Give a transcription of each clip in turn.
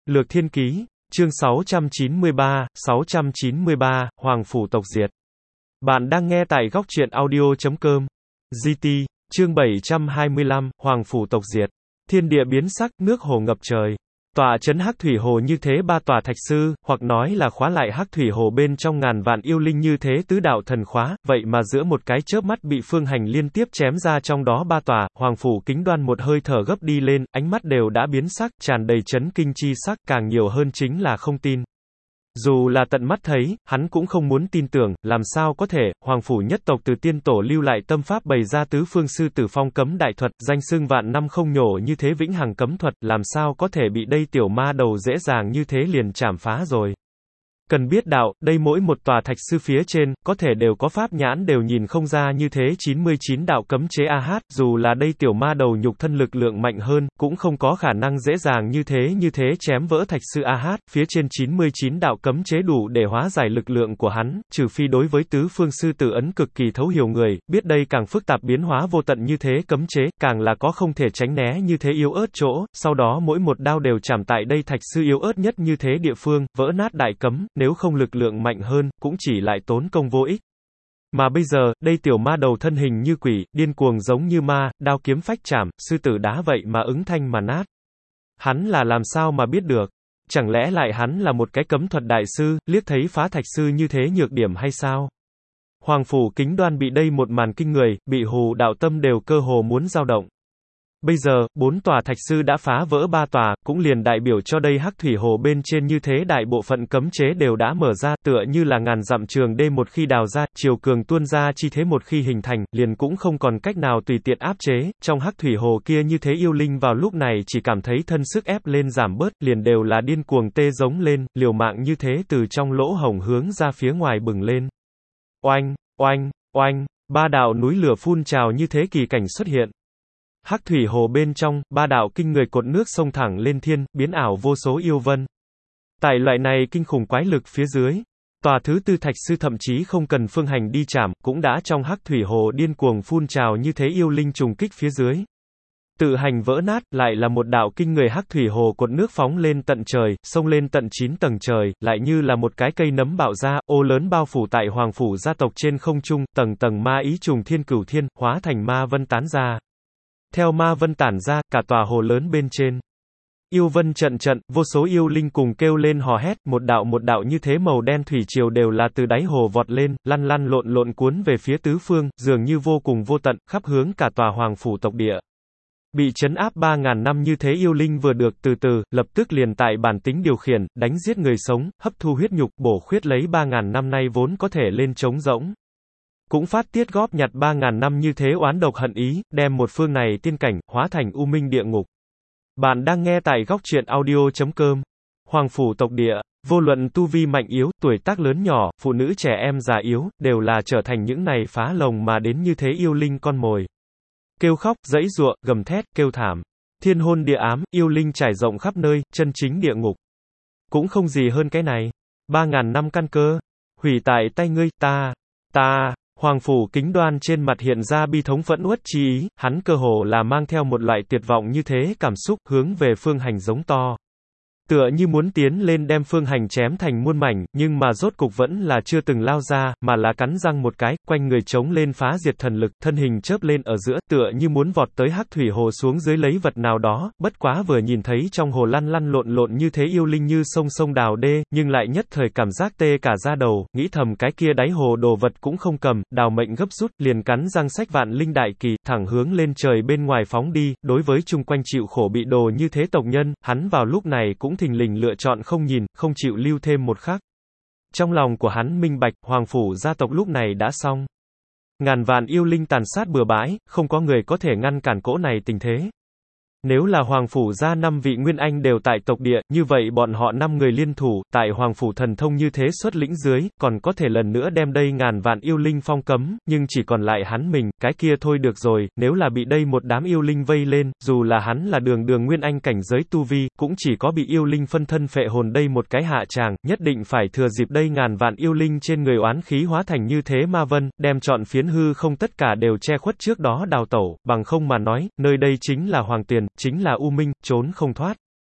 Lược Thiên Ký, chương 693, Hoàng Phủ Tộc Diệt. Bạn đang nghe tại góc truyện audio.com. GT, chương 725, Hoàng Phủ Tộc Diệt. Thiên địa biến sắc, nước hồ ngập trời. Tọa trấn Hắc Thủy Hồ như thế ba tòa thạch sư, hoặc nói là khóa lại Hắc Thủy Hồ bên trong ngàn vạn yêu linh như thế tứ đạo thần khóa, vậy mà giữa một cái chớp mắt bị Phương Hành liên tiếp chém ra trong đó ba tòa, Hoàng Phủ Kính Đoan một hơi thở gấp đi lên, ánh mắt đều đã biến sắc, tràn đầy chấn kinh chi sắc, càng nhiều hơn chính là không tin. Dù là tận mắt thấy, hắn cũng không muốn tin tưởng, làm sao có thể, Hoàng Phủ nhất tộc từ tiên tổ lưu lại tâm pháp bày ra tứ phương sư tử phong cấm đại thuật, danh xưng vạn năm không nhổ như thế vĩnh hằng cấm thuật, làm sao có thể bị đây tiểu ma đầu dễ dàng như thế liền chảm phá rồi. Cần biết đạo, đây mỗi một tòa thạch sư phía trên, có thể đều có pháp nhãn đều nhìn không ra như thế 99 đạo cấm chế dù là đây tiểu ma đầu nhục thân lực lượng mạnh hơn, cũng không có khả năng dễ dàng như thế chém vỡ thạch sư phía trên 99 đạo cấm chế đủ để hóa giải lực lượng của hắn, trừ phi đối với tứ phương sư tử ấn cực kỳ thấu hiểu người, biết đây càng phức tạp biến hóa vô tận như thế cấm chế, càng là có không thể tránh né như thế yếu ớt chỗ, sau đó mỗi một đao đều chạm tại đây thạch sư yếu ớt nhất như thế địa phương, vỡ nát đại cấm, nếu không lực lượng mạnh hơn, cũng chỉ lại tốn công vô ích. Mà bây giờ, đây tiểu ma đầu thân hình như quỷ, điên cuồng giống như ma, đao kiếm phách chạm, sư tử đá vậy mà ứng thanh mà nát. Hắn là làm sao mà biết được? Chẳng lẽ lại hắn là một cái cấm thuật đại sư, liếc thấy phá thạch sư như thế nhược điểm hay sao? Hoàng Phủ Kính Đoan bị đây một màn kinh người, bị hù đạo tâm đều cơ hồ muốn dao động. Bây giờ, 4 tòa thạch sư đã phá vỡ 3 tòa, cũng liền đại biểu cho đây Hắc Thủy Hồ bên trên như thế đại bộ phận cấm chế đều đã mở ra, tựa như là ngàn dặm trường đê một khi đào ra, chiều cường tuôn ra chi thế một khi hình thành, liền cũng không còn cách nào tùy tiện áp chế, trong Hắc Thủy Hồ kia như thế yêu linh vào lúc này chỉ cảm thấy thân sức ép lên giảm bớt, liền đều là điên cuồng tê giống lên, liều mạng như thế từ trong lỗ hổng hướng ra phía ngoài bừng lên. Oanh, oanh, oanh, ba đạo núi lửa phun trào như thế kỳ cảnh xuất hiện. Hắc Thủy Hồ bên trong, ba đạo kinh người cột nước xông thẳng lên thiên, biến ảo vô số yêu vân. Tại loại này kinh khủng quái lực phía dưới, tòa thứ tư thạch sư thậm chí không cần Phương Hành đi chạm, cũng đã trong Hắc Thủy Hồ điên cuồng phun trào như thế yêu linh trùng kích phía dưới. Tự hành vỡ nát, lại là một đạo kinh người Hắc Thủy Hồ cột nước phóng lên tận trời, xông lên tận 9 tầng trời, lại như là một cái cây nấm bạo ra, ô lớn bao phủ tại Hoàng Phủ gia tộc trên không trung, tầng tầng ma ý trùng thiên cửu thiên, hóa thành ma vân tán ra. Theo ma vân tản ra, cả tòa hồ lớn bên trên. Yêu vân trận trận, vô số yêu linh cùng kêu lên hò hét, một đạo như thế màu đen thủy triều đều là từ đáy hồ vọt lên, lăn lăn lộn lộn cuốn về phía tứ phương, dường như vô cùng vô tận, khắp hướng cả tòa Hoàng Phủ tộc địa. Bị trấn áp 3.000 năm như thế yêu linh vừa được từ từ, lập tức liền tại bản tính điều khiển, đánh giết người sống, hấp thu huyết nhục, bổ khuyết lấy 3.000 năm nay vốn có thể lên trống rỗng. Cũng phát tiết góp nhặt 3.000 năm như thế oán độc hận ý, đem một phương này tiên cảnh, hóa thành u minh địa ngục. Bạn đang nghe tại góc truyện audio.com. Hoàng Phủ tộc địa, vô luận tu vi mạnh yếu, tuổi tác lớn nhỏ, phụ nữ trẻ em già yếu, đều là trở thành những này phá lồng mà đến như thế yêu linh con mồi. Kêu khóc, giãy giụa, gầm thét, kêu thảm. Thiên hôn địa ám, yêu linh trải rộng khắp nơi, chân chính địa ngục. Cũng không gì hơn cái này. 3.000 năm căn cơ. Hủy tại tay ngươi, ta. Hoàng Phủ Kính Đoan trên mặt hiện ra bi thống phẫn uất chi ý, hắn cơ hồ là mang theo một loại tuyệt vọng như thế cảm xúc, hướng về Phương Hành giống to. Tựa như muốn tiến lên đem Phương Hành chém thành muôn mảnh, nhưng mà rốt cục vẫn là chưa từng lao ra, mà là cắn răng một cái, quanh người chống lên phá diệt thần lực, thân hình chớp lên ở giữa, tựa như muốn vọt tới Hắc Thủy Hồ xuống dưới lấy vật nào đó, bất quá vừa nhìn thấy trong hồ lăn lăn lộn lộn như thế yêu linh như sông đào đê, nhưng lại nhất thời cảm giác tê cả da đầu, nghĩ thầm cái kia đáy hồ đồ vật cũng không cầm, đào mệnh gấp rút, liền cắn răng xách vạn linh đại kỳ, thẳng hướng lên trời bên ngoài phóng đi, đối với chung quanh chịu khổ bị đồ như thế tộc nhân, hắn vào lúc này cũng thình lình lựa chọn không nhìn, không chịu lưu thêm một khắc. Trong lòng của hắn minh bạch, Hoàng Phủ gia tộc lúc này đã xong. Ngàn vạn yêu linh tàn sát bừa bãi, không có người có thể ngăn cản cỗ này tình thế. Nếu là Hoàng Phủ gia 5 vị Nguyên Anh đều tại tộc địa, như vậy bọn họ 5 người liên thủ, tại Hoàng Phủ thần thông như thế xuất lĩnh dưới, còn có thể lần nữa đem đây ngàn vạn yêu linh phong cấm, nhưng chỉ còn lại hắn mình, cái kia thôi được rồi, nếu là bị đây một đám yêu linh vây lên, dù là hắn là đường Nguyên Anh cảnh giới tu vi, cũng chỉ có bị yêu linh phân thân phệ hồn đây một cái hạ tràng, nhất định phải thừa dịp đây ngàn vạn yêu linh trên người oán khí hóa thành như thế ma vân, đem trọn phiến hư không tất cả đều che khuất trước đó đào tẩu, bằng không mà nói, nơi đây chính là Hoàng Tuyền, chính là U Minh, trốn không thoát.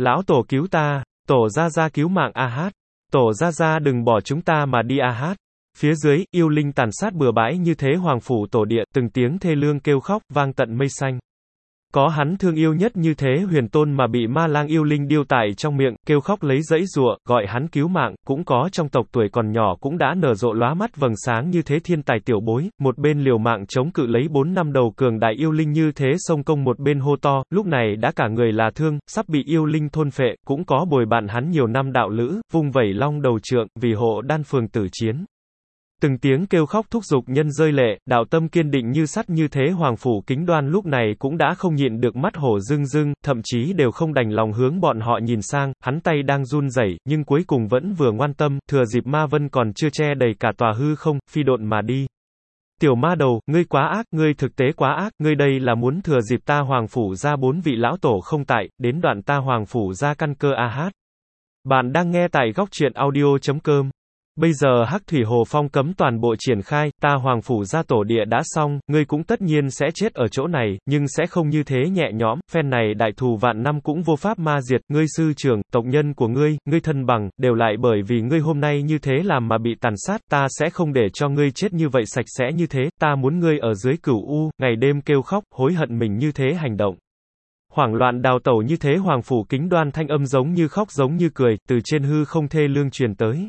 Lão tổ cứu ta, tổ gia gia cứu mạng A Hát. Tổ gia gia đừng bỏ chúng ta mà đi A Hát. Phía dưới, yêu linh tàn sát bừa bãi như thế hoàng phủ tổ địa, từng tiếng thê lương kêu khóc, vang tận mây xanh. Có hắn thương yêu nhất như thế huyền tôn mà bị ma lang yêu linh điêu tại trong miệng, kêu khóc lấy giãy giụa, gọi hắn cứu mạng, cũng có trong tộc tuổi còn nhỏ cũng đã nở rộ lóa mắt vầng sáng như thế thiên tài tiểu bối, một bên liều mạng chống cự lấy 4 năm đầu cường đại yêu linh như thế xông công một bên hô to, lúc này đã cả người là thương, sắp bị yêu linh thôn phệ, cũng có bồi bạn hắn nhiều năm đạo lữ, vung vẩy long đầu trượng, vì hộ đan phường tử chiến. Từng tiếng kêu khóc thúc giục nhân rơi lệ, đạo tâm kiên định như sắt như thế hoàng phủ Kính Đoan lúc này cũng đã không nhịn được mắt hổ rưng rưng, thậm chí đều không đành lòng hướng bọn họ nhìn sang, hắn tay đang run rẩy, nhưng cuối cùng vẫn vừa ngoan tâm, thừa dịp ma vân còn chưa che đầy cả tòa hư không, phi độn mà đi. Tiểu ma đầu, ngươi quá ác, ngươi thực tế quá ác, ngươi đây là muốn thừa dịp ta hoàng phủ ra 4 vị lão tổ không tại, đến đoạn ta hoàng phủ ra căn cơ A Hát. Bạn đang nghe tại góc truyện audio.com. Bây giờ Hắc Thủy Hồ Phong cấm toàn bộ triển khai, ta hoàng phủ gia tổ địa đã xong, ngươi cũng tất nhiên sẽ chết ở chỗ này, nhưng sẽ không như thế nhẹ nhõm, phen này đại thù vạn năm cũng vô pháp ma diệt, ngươi sư trưởng, tộc nhân của ngươi thân bằng, đều lại bởi vì ngươi hôm nay như thế làm mà bị tàn sát, ta sẽ không để cho ngươi chết như vậy sạch sẽ như thế, ta muốn ngươi ở dưới cửu u, ngày đêm kêu khóc, hối hận mình như thế hành động. Hoảng loạn đào tẩu như thế hoàng phủ Kính Đoan thanh âm giống như khóc giống như cười, từ trên hư không thê lương truyền tới.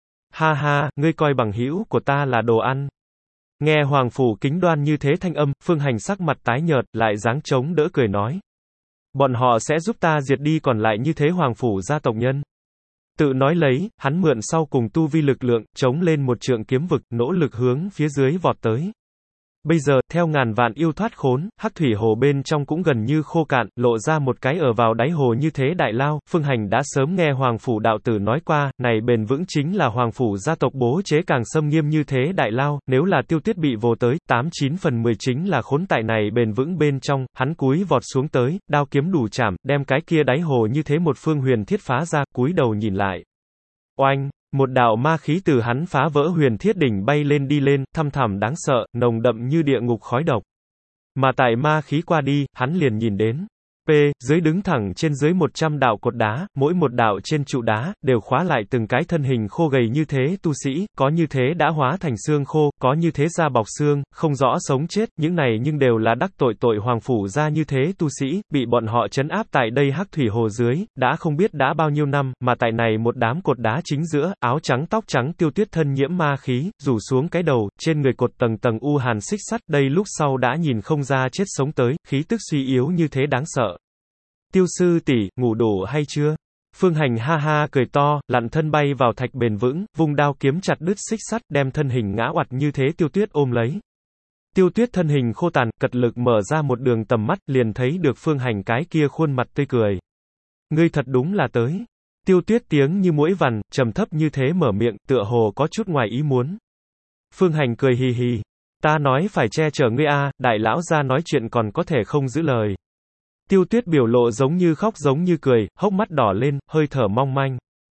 Ha ha, ngươi coi bằng hữu của ta là đồ ăn. Nghe hoàng phủ Kính Đoan như thế thanh âm, Phương Hành sắc mặt tái nhợt, lại dáng chống đỡ cười nói. Bọn họ sẽ giúp ta diệt đi còn lại như thế hoàng phủ gia tộc nhân. Tự nói lấy, hắn mượn sau cùng tu vi lực lượng, chống lên một trượng kiếm vực, nỗ lực hướng phía dưới vọt tới. Bây giờ, theo ngàn vạn yêu thoát khốn, Hắc Thủy Hồ bên trong cũng gần như khô cạn, lộ ra một cái ở vào đáy hồ như thế đại lao, Phương Hành đã sớm nghe Hoàng Phủ đạo tử nói qua, này bền vững chính là Hoàng Phủ gia tộc bố chế càng xâm nghiêm như thế đại lao, nếu là Tiêu Tuyết bị vồ tới, 89 phần 10 chính là khốn tại này bền vững bên trong, hắn cúi vọt xuống tới, đao kiếm đủ chạm, đem cái kia đáy hồ như thế một phương huyền thiết phá ra, cúi đầu nhìn lại. Oanh! Một đạo ma khí từ hắn phá vỡ huyền thiết đỉnh bay lên đi lên, thăm thẳm đáng sợ, nồng đậm như địa ngục khói độc. Mà tại ma khí qua đi, hắn liền nhìn đến. Dưới đứng thẳng trên dưới 100 đạo cột đá, mỗi một đạo trên trụ đá, đều khóa lại từng cái thân hình khô gầy như thế tu sĩ, có như thế đã hóa thành xương khô, có như thế da bọc xương, không rõ sống chết, những này nhưng đều là đắc tội hoàng phủ ra như thế tu sĩ, bị bọn họ trấn áp tại đây Hắc Thủy Hồ dưới, đã không biết đã bao nhiêu năm, mà tại này một đám cột đá chính giữa, áo trắng tóc trắng Tiêu Tuyết thân nhiễm ma khí, rủ xuống cái đầu, trên người cột tầng tầng u hàn xích sắt, đây lúc sau đã nhìn không ra chết sống tới, khí tức suy yếu như thế đáng sợ. Tiêu sư tỷ, ngủ đủ hay chưa? Phương Hành ha ha cười to, lặn thân bay vào thạch bền vững, vung đao kiếm chặt đứt xích sắt, đem thân hình ngã oặt như thế Tiêu Tuyết ôm lấy. Tiêu Tuyết thân hình khô tàn, cật lực mở ra một đường tầm mắt, liền thấy được Phương Hành cái kia khuôn mặt tươi cười. Ngươi thật đúng là tới. Tiêu Tuyết tiếng như muỗi vằn, trầm thấp như thế mở miệng, tựa hồ có chút ngoài ý muốn. Phương Hành cười hì hì. Ta nói phải che chở ngươi a, đại lão gia nói chuyện còn có thể không giữ lời. Tiêu Tuyết biểu lộ giống như khóc giống như cười, hốc mắt đỏ lên, hơi thở mong manh.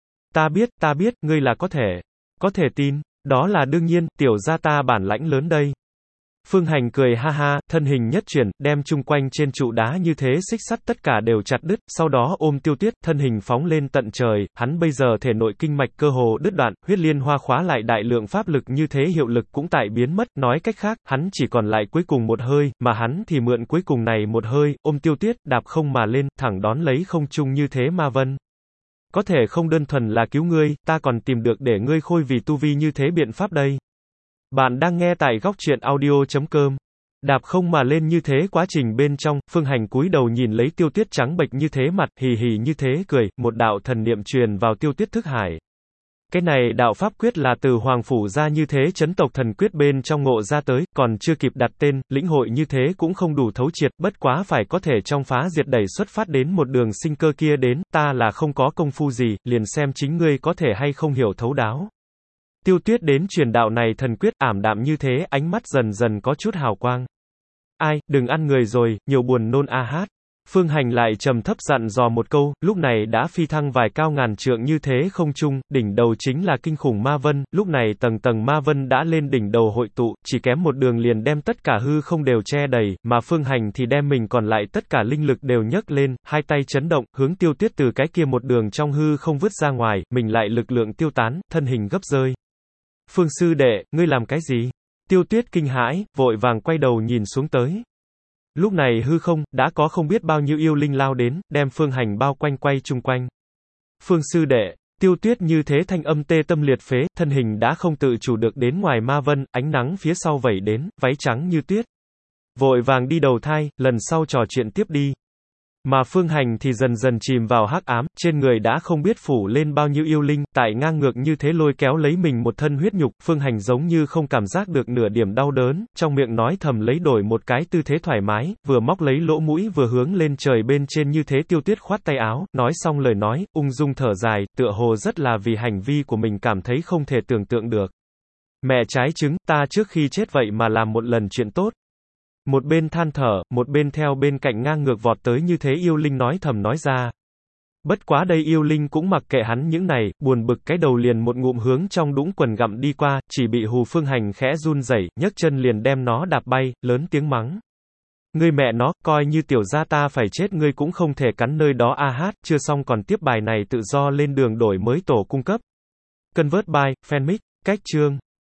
Ta biết, ngươi là có thể tin, đó là đương nhiên, tiểu gia ta bản lãnh lớn đây. Phương Hành cười ha ha, thân hình nhất chuyển, đem chung quanh trên trụ đá như thế xích sắt tất cả đều chặt đứt, sau đó ôm Tiêu Tuyết, thân hình phóng lên tận trời, hắn bây giờ thể nội kinh mạch cơ hồ đứt đoạn, huyết liên hoa khóa lại đại lượng pháp lực như thế hiệu lực cũng tại biến mất, nói cách khác, hắn chỉ còn lại cuối cùng một hơi, mà hắn thì mượn cuối cùng này một hơi, ôm Tiêu Tuyết, đạp không mà lên, thẳng đón lấy không trung như thế ma vân. Có thể không đơn thuần là cứu ngươi, ta còn tìm được để ngươi khôi vì tu vi như thế biện pháp đây. Bạn đang nghe tại góc truyện audio.com. Đạp không mà lên như thế quá trình bên trong, Phương Hành cúi đầu nhìn lấy Tiêu Tuyết trắng bệch như thế mặt, hì hì như thế cười, một đạo thần niệm truyền vào Tiêu Tuyết thức hải. Cái này đạo pháp quyết là từ Hoàng Phủ ra như thế chấn tộc thần quyết bên trong ngộ ra tới, còn chưa kịp đặt tên, lĩnh hội như thế cũng không đủ thấu triệt, bất quá phải có thể trong phá diệt đẩy xuất phát đến một đường sinh cơ kia đến, ta là không có công phu gì, liền xem chính ngươi có thể hay không hiểu thấu đáo. Tiêu Tuyết đến truyền đạo này thần quyết ảm đạm như thế, ánh mắt dần dần có chút hào quang. Ai, đừng ăn người rồi, nhiều buồn nôn a hát. Phương Hành lại trầm thấp dặn dò một câu, lúc này đã phi thăng vài cao ngàn trượng như thế không trung, đỉnh đầu chính là kinh khủng ma vân, lúc này tầng tầng ma vân đã lên đỉnh đầu hội tụ, chỉ kém một đường liền đem tất cả hư không đều che đầy, mà Phương Hành thì đem mình còn lại tất cả linh lực đều nhấc lên, hai tay chấn động, hướng Tiêu Tuyết từ cái kia một đường trong hư không vứt ra ngoài, mình lại lực lượng tiêu tán, thân hình gấp rơi. Phương sư đệ, ngươi làm cái gì? Tiêu Tuyết kinh hãi, vội vàng quay đầu nhìn xuống tới. Lúc này hư không, đã có không biết bao nhiêu yêu linh lao đến, đem Phương Hành bao quanh quay chung quanh. Phương sư đệ, Tiêu Tuyết như thế thanh âm tê tâm liệt phế, thân hình đã không tự chủ được đến ngoài ma vân, ánh nắng phía sau vẩy đến, váy trắng như tuyết. Vội vàng đi đầu thai, lần sau trò chuyện tiếp đi. Mà Phương Hành thì dần dần chìm vào hắc ám, trên người đã không biết phủ lên bao nhiêu yêu linh, tại ngang ngược như thế lôi kéo lấy mình một thân huyết nhục, Phương Hành giống như không cảm giác được nửa điểm đau đớn, trong miệng nói thầm lấy đổi một cái tư thế thoải mái, vừa móc lấy lỗ mũi vừa hướng lên trời bên trên như thế. Tiêu Tuyết khoát tay áo, nói xong lời nói, ung dung thở dài, tựa hồ rất là vì hành vi của mình cảm thấy không thể tưởng tượng được. Mẹ trái trứng, ta trước khi chết vậy mà làm một lần chuyện tốt. Một bên than thở, một bên theo bên cạnh ngang ngược vọt tới như thế yêu linh nói thầm nói ra. Bất quá đây yêu linh cũng mặc kệ hắn những này, buồn bực cái đầu liền một ngụm hướng trong đũng quần gặm đi qua, chỉ bị Hù Phương Hành khẽ run rẩy, nhấc chân liền đem nó đạp bay, lớn tiếng mắng. Ngươi mẹ nó, coi như tiểu gia ta phải chết ngươi cũng không thể cắn nơi đó a hát, chưa xong còn tiếp bài này tự do lên đường đổi mới tổ cung cấp. Convert by, Fanmic, cách chương.